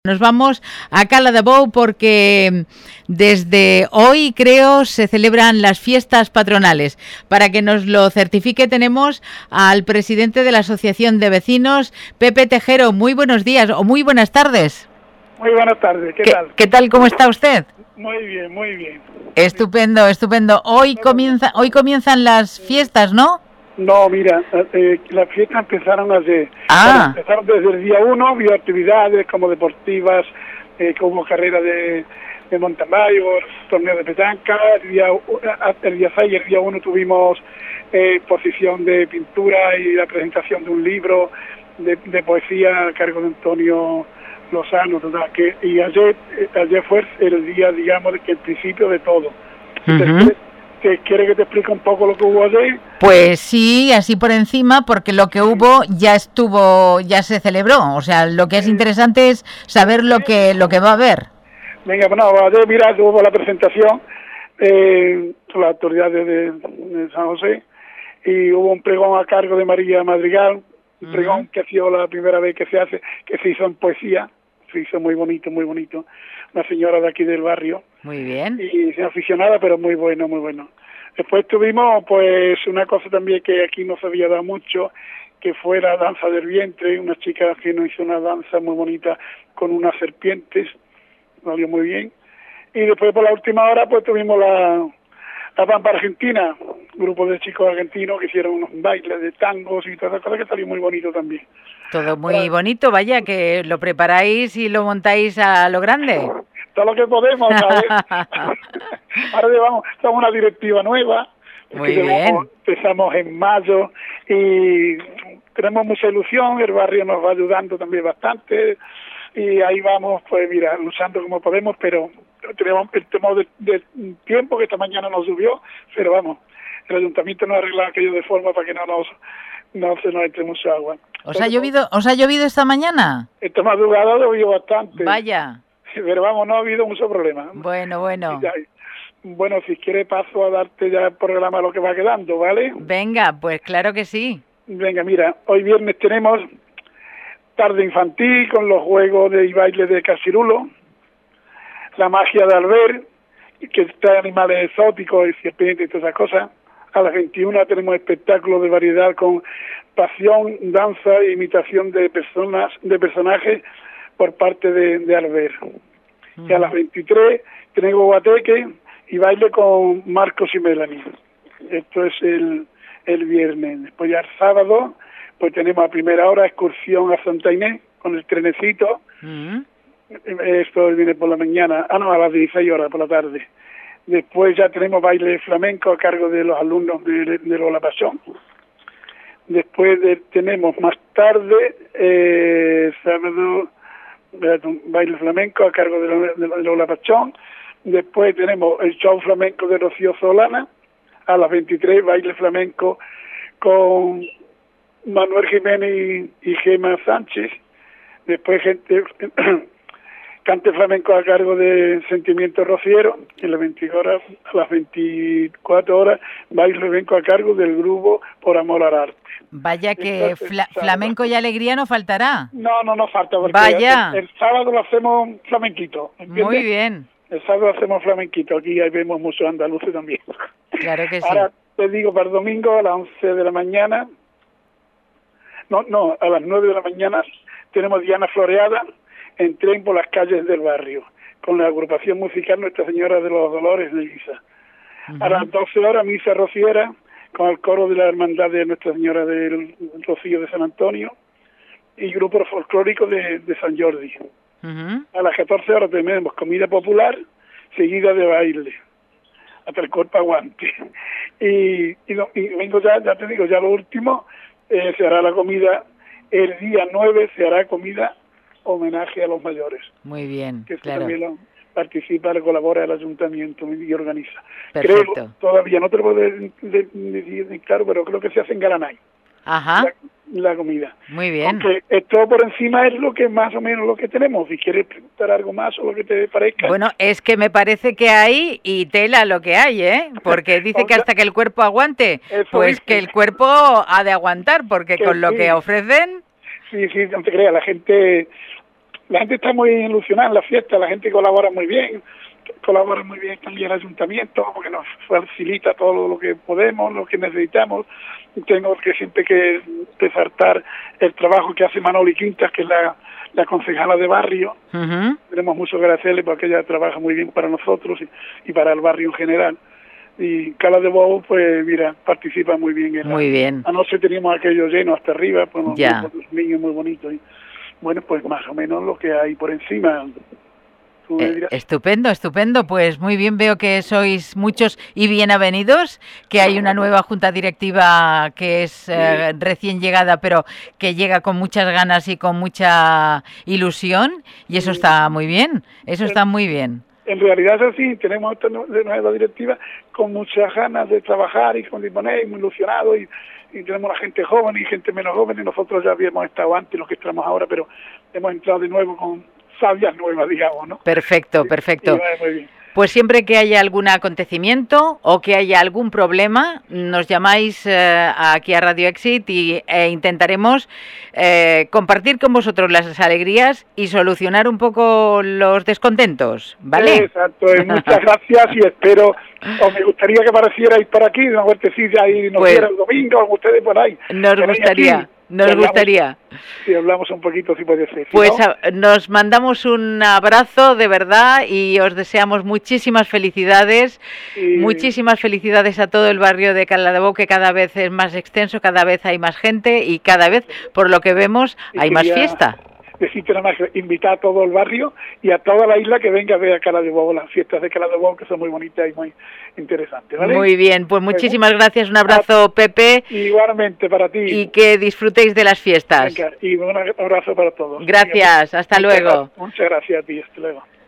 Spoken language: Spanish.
Nos vamos a Cala de Bou porque desde hoy, creo, se celebran las fiestas patronales. Para que nos lo certifique tenemos al presidente de la Asociación de Vecinos, Pepe Tejero. Muy buenos días o muy buenas tardes. Muy buenas tardes, ¿qué tal? ¿Qué tal? ¿Cómo está usted? Muy bien, muy bien. Estupendo, estupendo. Hoy comienzan las fiestas, ¿no? No, mira, las fiestas empezaron ayer. Ah. Empezaron desde el día 1, había actividades como deportivas, como carrera de mountain bike, torneo de petanca. El día 6 y el día 1 tuvimos exposición de pintura y la presentación de un libro de poesía a cargo de Antonio Lozano, total, y ayer fue el día, digamos, que el principio de todo. Entonces, ¿quiere que te explique un poco lo que hubo ayer? Pues sí, así por encima, porque lo que hubo ya se celebró. O sea, lo que es interesante es saber lo que va a haber. Venga, bueno, ayer, mira, hubo la presentación por las autoridades de San José y hubo un pregón a cargo de María Madrigal, un pregón que ha sido la primera vez que se hizo en poesía, se hizo muy bonito, una señora de aquí del barrio. Muy bien. Y sin aficionada, pero muy bueno, muy bueno. Después tuvimos, pues, una cosa también que aquí no se había dado mucho, que fue la danza del vientre, una chica que nos hizo una danza muy bonita con unas serpientes, salió muy bien. Y después, por la última hora, pues tuvimos la Pampa Argentina, un grupo de chicos argentinos que hicieron unos bailes de tangos y todas esas cosas que salió muy bonito también. Todo muy bonito, vaya, que lo preparáis y lo montáis a lo grande. Todo lo que podemos, ¿sabes? Ahora llevamos una directiva nueva. Muy bien. Empezamos en mayo y tenemos mucha ilusión, el barrio nos va ayudando también bastante y ahí vamos, pues mira, luchando como podemos, pero tenemos el tema del tiempo que esta mañana nos subió, pero vamos, el ayuntamiento nos ha arreglado aquello de forma para que no se nos entre mucha agua. ¿Os ha llovido esta mañana? Esta madrugada ha llovido bastante. Vaya. Pero vamos, no ha habido mucho problema. Bueno. Bueno, si quieres paso a darte ya el programa lo que va quedando, ¿vale? Venga, pues claro que sí. Venga, mira, hoy viernes tenemos tarde infantil con los juegos y bailes de Casirulo, la magia de Albert, que trae animales exóticos y serpientes y todas esas cosas. A las 21 tenemos espectáculos de variedad con pasión, danza e imitación de personajes por parte de Albert. Y a las 23 tenemos guateque y baile con Marcos y Melanie. Esto es el viernes. Después ya el sábado, pues tenemos a primera hora excursión a Santa Inés con el trenecito. Esto viene por la mañana, a las 16 horas por la tarde. Después ya tenemos baile flamenco a cargo de los alumnos de Lola Pasión. Después tenemos más tarde, sábado, baile flamenco a cargo de Lola Pachón. Después tenemos el show flamenco de Rocío Solana. A las 23 baile flamenco con Manuel Jiménez y Gema Sánchez. Después cante flamenco a cargo de Sentimiento Rociero. Y a las 24 horas baile flamenco a cargo del grupo Por Amor al Arte. Vaya que flamenco y alegría no faltará. No falta, porque vaya. El sábado lo hacemos flamenquito. ¿Entiendes? Muy bien. El sábado hacemos flamenquito, aquí ahí vemos muchos andaluces también. Claro que sí. Ahora te digo, para el domingo a las 11 de la mañana, a las 9 de la mañana tenemos Diana Floreada en tren por las calles del barrio, con la agrupación musical Nuestra Señora de los Dolores de Ibiza. A las 12 horas misa rociera con el coro de la Hermandad de Nuestra Señora del Rocío de San Antonio y grupo folclórico de San Jordi. A las 14 horas tenemos comida popular seguida de baile hasta el cuerpo aguante. Y vengo ya te digo, ya lo último, se hará la comida, el día 9 se hará comida homenaje a los mayores. Muy bien, que claro. También participa, colabora el ayuntamiento y organiza. Perfecto. Creo, todavía no te lo puedo decir claro, pero creo que se hace en Garanay. Ajá. La comida. Muy bien. Aunque esto por encima es lo que más o menos lo que tenemos. Si quieres preguntar algo más o lo que te parezca. Bueno, es que me parece que hay y tela lo que hay, ¿eh? Porque dice que hasta que el cuerpo aguante, pues dice. Que el cuerpo ha de aguantar, porque con lo que ofrecen... Sí, no te creas, la gente la gente está muy ilusionada en la fiesta, la gente colabora muy bien también el ayuntamiento, porque nos facilita todo lo que podemos, lo que necesitamos. Y tengo que siempre que resaltar el trabajo que hace Manoli Quintas, que es la concejala de barrio. Tenemos mucho que agradecerle porque ella trabaja muy bien para nosotros y para el barrio en general. Y Cala de Bou, pues mira, participa muy bien. Muy bien. Anoche teníamos aquello lleno hasta arriba, pues los niños muy bonitos. Y, bueno, pues más o menos lo que hay por encima. Estupendo, estupendo. Pues muy bien, veo que sois muchos y bienvenidos, que hay una nueva junta directiva que es recién llegada, pero que llega con muchas ganas y con mucha ilusión, y eso está muy bien, eso está muy bien. En realidad es así, tenemos esta nueva directiva con muchas ganas de trabajar y con disponer, muy ilusionados, y tenemos la gente joven y gente menos joven, y nosotros ya habíamos estado antes, los que estamos ahora, pero hemos entrado de nuevo con sabias nuevas, digamos, ¿no? Perfecto, perfecto. Muy bien. Pues siempre que haya algún acontecimiento o que haya algún problema, nos llamáis aquí a Radio Exit e intentaremos compartir con vosotros las alegrías y solucionar un poco los descontentos, ¿vale? Exacto, muchas gracias y espero, me gustaría que aparecierais por aquí, una vueltecilla y nos viera el domingo, o ustedes por ahí. Nos gustaría. Nos gustaría. Si hablamos un poquito, si puede ser. Pues ¿no? Nos mandamos un abrazo de verdad y os deseamos muchísimas felicidades, muchísimas felicidades a todo el barrio de Cala de Bou, que cada vez es más extenso, cada vez hay más gente y cada vez, por lo que vemos, hay más fiesta. Decirte nada más, invitar a todo el barrio y a toda la isla que venga a ver a Cala de Bou, las fiestas de Cala de Bou, que son muy bonitas y muy interesantes, ¿vale? Muy bien, pues muchísimas gracias, un abrazo, Pepe. Igualmente para ti. Y que disfrutéis de las fiestas. Venga, y un abrazo para todos. Gracias, hasta luego. Muchas gracias a ti, hasta luego.